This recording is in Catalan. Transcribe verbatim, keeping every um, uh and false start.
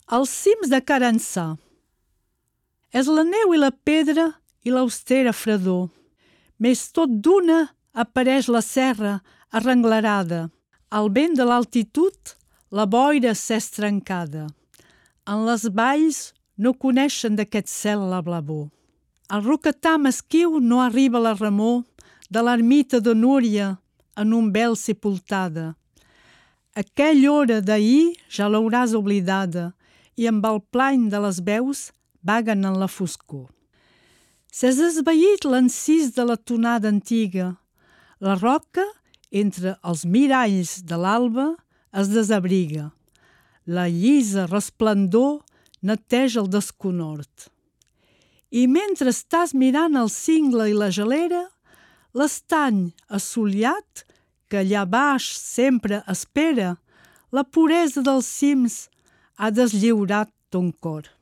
als cims de Carançà. És la neu i la pedra i l'austera fredor. Més tot d'una apareix la serra arrenglerada. Al vent de l'altitud la boira s'és trencada. En les valls no coneixen d'aquest cel la blavor. Al roquetà mesquiu no arriba la remor de l'ermita de Núria en un vel sepultada. Aquella hora d'ahir ja l'hauràs oblidada i amb el plany de les veus vaguen en la foscor. S'és esvaït l'encís de la tonada antiga. La roca, entre els miralls de l'alba, es desabriga. La llisa resplendor neteja el desconhort. I mentre estàs mirant el cingle i la gelera, l'estany assoliat, que allà baix sempre espera, la puresa dels cims ha deslliurat ton cor.